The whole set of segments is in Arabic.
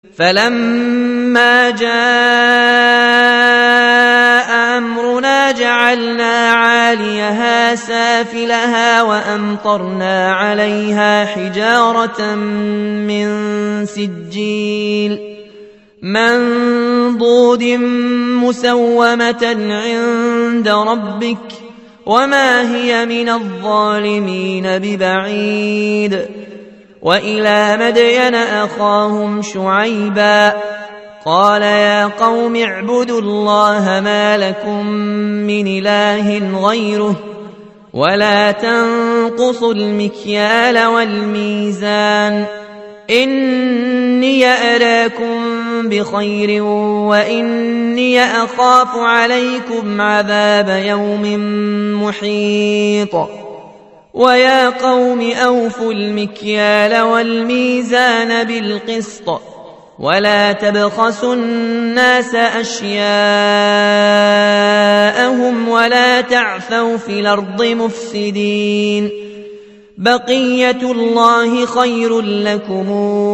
فلما جاء أمرنا جعلنا عاليها سافلها وأمطرنا عليها حجارة من سجيل منضود مسومة عند ربك وما هي من الظالمين ببعيد. وإلى مدين أخاهم شعيبا قال يا قوم اعبدوا الله ما لكم من إله غيره ولا تنقصوا المكيال والميزان إني أراكم بخير وإني أخاف عليكم عذاب يوم محيط. ويا قوم أوفوا المكيال والميزان بالقسط ولا تبخسوا الناس أشياءهم ولا تعثوا في الأرض مفسدين. بقية الله خير لكم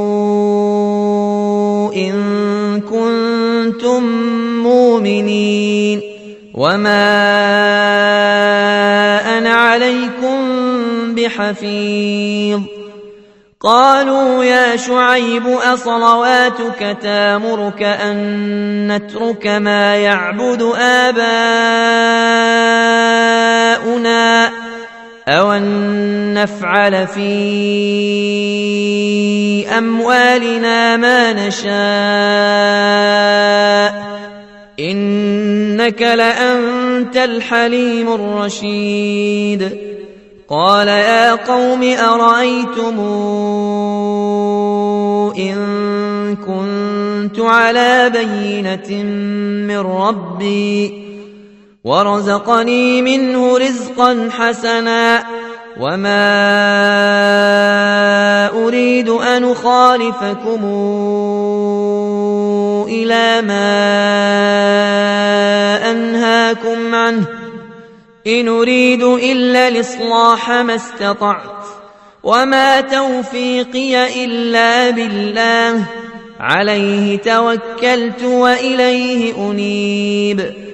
إن كنتم مؤمنين وما أنا عليكم بحفيظ. قالوا يا شعيب أصلواتك تامرك أن نترك ما يعبد آباؤنا أو أن نفعل في أموالنا ما نشاء إنك لأنت الحليم الرشيد. قال يا قوم أرأيتم إن كنت على بينة من ربي ورزقني منه رزقا حسنا وما أريد أن أخالفكم إلى ما أنهاكم عنه إن أريد إلا الإصلاح ما استطعت وما توفيقي إلا بالله عليه توكلت وإليه أنيب.